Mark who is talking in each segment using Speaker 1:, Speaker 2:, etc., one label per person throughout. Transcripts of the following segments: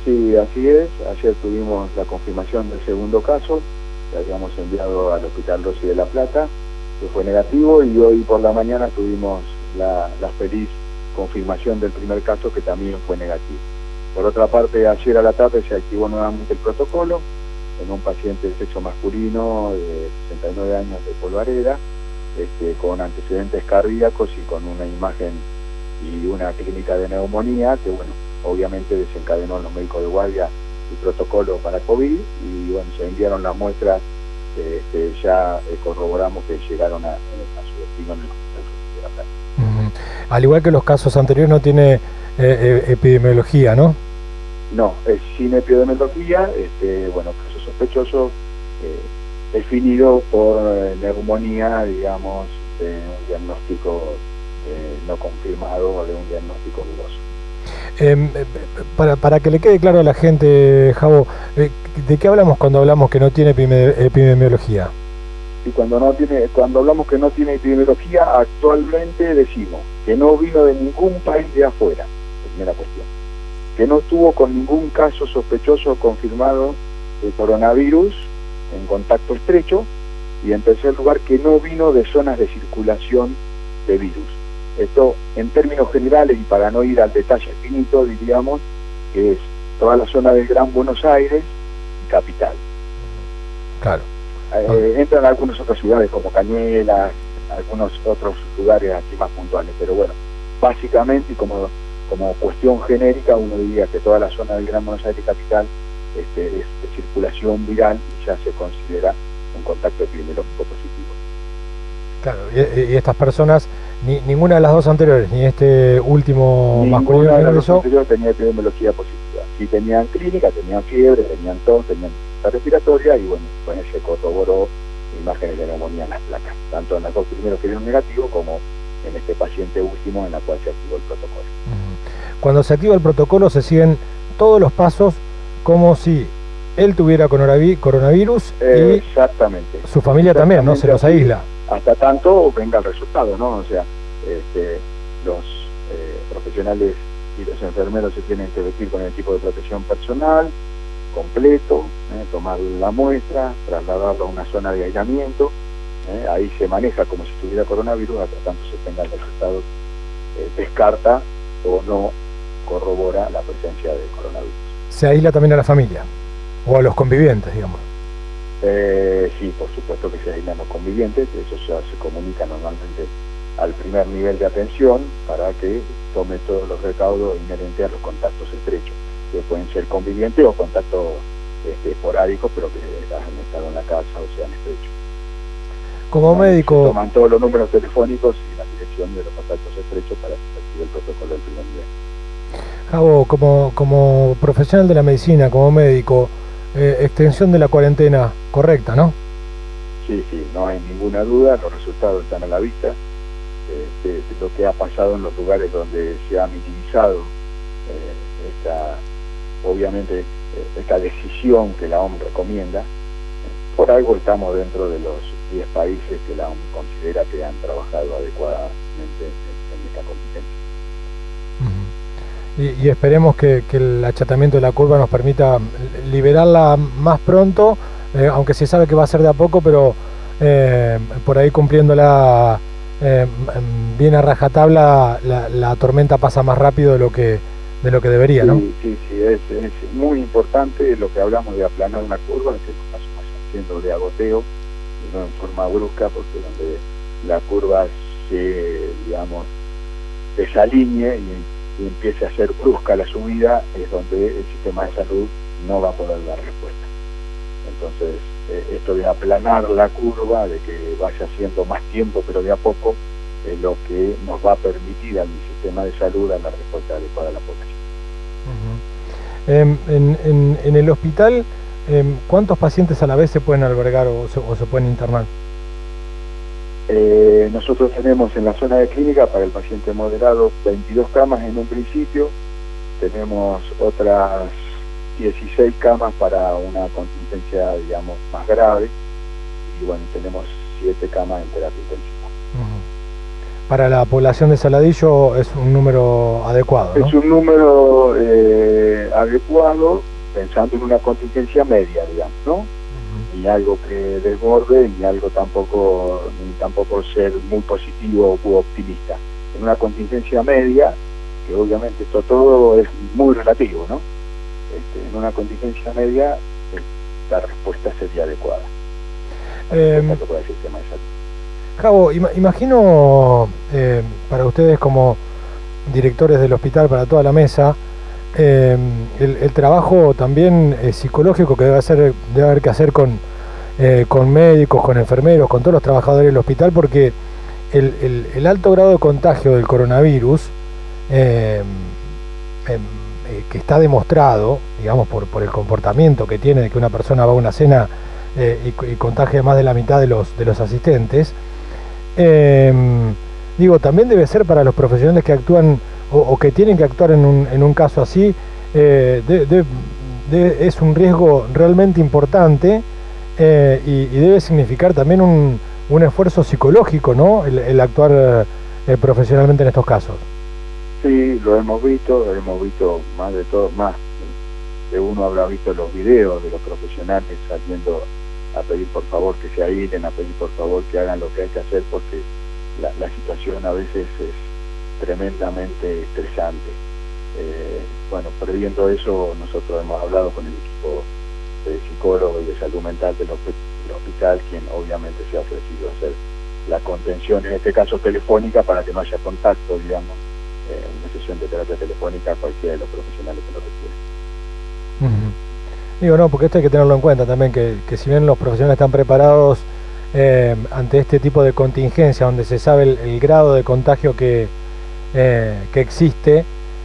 Speaker 1: Sí, así es. Ayer tuvimos la confirmación del segundo caso, que habíamos enviado al Hospital Rossi de La Plata, que fue negativo, y hoy por la mañana tuvimos la feliz confirmación del primer caso, que también fue negativo. Por otra parte, ayer a la tarde se activó nuevamente el protocolo en un paciente de sexo masculino de 69 años de Polvareda, con antecedentes cardíacos y con una imagen y una clínica de neumonía, que bueno, obviamente desencadenó en los médicos de guardia el protocolo para COVID, y bueno, se enviaron las muestras que ya corroboramos que llegaron a su destino en el Hospital de La Plata.
Speaker 2: Al igual que los casos anteriores, no tiene epidemiología, ¿no?
Speaker 1: No, es sin epidemiología, bueno, caso sospechoso definido por neumonía, digamos, de un diagnóstico no confirmado o de un diagnóstico dudoso.
Speaker 2: Para que le quede claro a la gente, Javo, ¿de qué hablamos cuando hablamos que no tiene epidemiología?
Speaker 1: Y cuando hablamos que no tiene epidemiología, actualmente decimos que no vino de ningún país de afuera, primera cuestión, que no estuvo con ningún caso sospechoso confirmado de coronavirus en contacto estrecho, y en tercer lugar, que no vino de zonas de circulación de virus. Esto, en términos generales, y para no ir al detalle finito, diríamos que es toda la zona del Gran Buenos Aires y capital.
Speaker 2: Claro.
Speaker 1: Entran algunas otras ciudades como Cañuelas, algunos otros lugares aquí más puntuales, pero bueno, básicamente y como cuestión genérica, uno diría que toda la zona del Gran Buenos Aires y capital es de circulación viral y ya se considera un contacto epidemiológico positivo.
Speaker 2: Claro, y estas personas, ninguna de las dos anteriores, ni este último masculino
Speaker 1: Ninguna de las dos anteriores tenía epidemiología positiva. Sí tenían clínica, tenían fiebre, tenían tos, tenían dificultad respiratoria, y bueno, pues se corroboró imágenes de neumonía en las placas, tanto en los dos primeros que dieron negativo como en este paciente último en la cual se activó el protocolo.
Speaker 2: Cuando se activa el protocolo se siguen todos los pasos como si él tuviera coronavirus y
Speaker 1: exactamente.
Speaker 2: Su familia también, ¿no? Se los aísla.
Speaker 1: Hasta tanto venga el resultado, ¿no? O sea, los profesionales y los enfermeros se tienen que vestir con el equipo de protección personal completo, tomar la muestra, trasladarlo a una zona de aislamiento, ahí se maneja como si tuviera coronavirus, hasta tanto se tenga el resultado, descarta o no corrobora la presencia de coronavirus.
Speaker 2: ¿Se aísla también a la familia? ¿O a los convivientes, digamos?
Speaker 1: Sí, por supuesto que se aíslan los convivientes, eso ya se comunica normalmente al primer nivel de atención para que tome todos los recaudos inherentes a los contactos estrechos, que pueden ser convivientes o contactos esporádicos, pero que han estado en la casa o sean estrechos.
Speaker 2: Como médico...
Speaker 1: Toman todos los números telefónicos y la dirección de los contactos estrechos para que se active el protocolo del primer nivel.
Speaker 2: Javo, como profesional de la medicina, como médico, extensión de la cuarentena correcta, ¿no?
Speaker 1: Sí, no hay ninguna duda, los resultados están a la vista, de lo que ha pasado en los lugares donde se ha minimizado obviamente esta decisión que la OMS recomienda. Por algo estamos dentro de los 10 países que la OMS considera que han trabajado adecuadamente en esta contingencia.
Speaker 2: Y esperemos que el achatamiento de la curva nos permita liberarla más pronto, aunque se sabe que va a ser de a poco, pero por ahí cumpliéndola bien a rajatabla, la tormenta pasa más rápido de lo que debería, ¿no?
Speaker 1: Sí, es muy importante lo que hablamos de aplanar una curva, que nos estamos haciendo de agoteo y no en forma brusca, porque donde la curva se, digamos, desalinee y empiece a ser brusca la subida, es donde el sistema de salud no va a poder dar respuesta. Entonces, esto de aplanar la curva, de que vaya haciendo más tiempo pero de a poco, es lo que nos va a permitir al sistema de salud dar la respuesta adecuada a la población.
Speaker 2: En el hospital, ¿cuántos pacientes a la vez se pueden albergar o se pueden internar?
Speaker 1: Nosotros tenemos en la zona de clínica para el paciente moderado 22 camas en un principio, tenemos otras 16 camas para una contingencia, digamos, más grave, y bueno, tenemos 7 camas en terapia intensiva.
Speaker 2: para la población de Saladillo es un número adecuado, ¿no?
Speaker 1: Es un número adecuado, pensando en una contingencia media, digamos, ¿no? Ni algo que desborde, ni algo tampoco ser muy positivo u optimista. En una contingencia media, que obviamente esto todo es muy relativo, ¿no? En una contingencia media la respuesta sería adecuada. Por el sistema de salud.
Speaker 2: Javo, imagino para ustedes como directores del hospital, para toda la mesa, el trabajo también psicológico que debe haber que hacer con médicos, con enfermeros, con todos los trabajadores del hospital, porque el alto grado de contagio del coronavirus, que está demostrado, digamos, por el comportamiento que tiene de que una persona va a una cena y contagia más de la mitad de los asistentes, digo, también debe ser para los profesionales que actúan o que tienen que actuar en un caso así, es un riesgo realmente importante y debe significar también un esfuerzo psicológico, ¿no? El actuar profesionalmente en estos casos.
Speaker 1: Sí, lo hemos visto más de uno habrá visto los videos de los profesionales saliendo a pedir por favor que se aíslen, a pedir por favor que hagan lo que hay que hacer, porque la situación a veces es tremendamente estresante. Bueno, previendo eso, nosotros hemos hablado con el equipo de psicólogos y de salud mental del hospital, quien obviamente se ha ofrecido a hacer la contención, en este caso telefónica, para que no haya contacto, digamos, una sesión de terapia telefónica a cualquiera de los profesionales que lo requieran.
Speaker 2: Digo, no, porque esto hay que tenerlo en cuenta también, que si bien los profesionales están preparados ante este tipo de contingencia, donde se sabe el grado de contagio que existe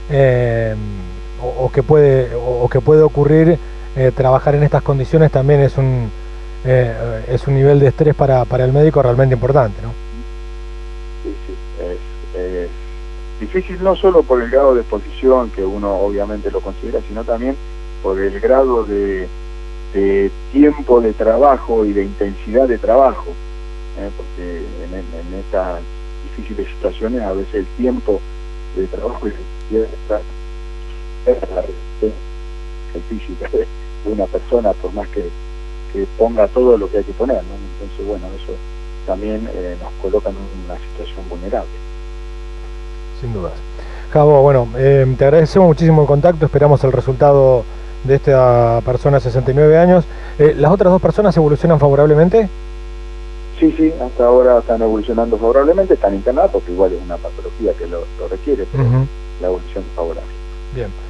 Speaker 2: o que puede ocurrir, trabajar en estas condiciones también es un nivel de estrés para el médico realmente importante, ¿no?
Speaker 1: Sí, es difícil no solo por el grado de exposición, que uno obviamente lo considera, sino también por el grado de tiempo de trabajo y de intensidad de trabajo, porque en estas difíciles situaciones a veces el tiempo de trabajo y la intensidad es la resistencia física de una persona, por más que ponga todo lo que hay que poner, ¿no? Entonces, bueno, eso también nos coloca en una situación vulnerable.
Speaker 2: Sin dudas. Javo, bueno, te agradecemos muchísimo el contacto, esperamos el resultado de esta persona de 69 años. ¿Las otras dos personas evolucionan favorablemente?
Speaker 1: Sí, hasta ahora están evolucionando favorablemente, están internadas porque igual es una patología que lo requiere, pero la evolución es favorable.
Speaker 2: Bien.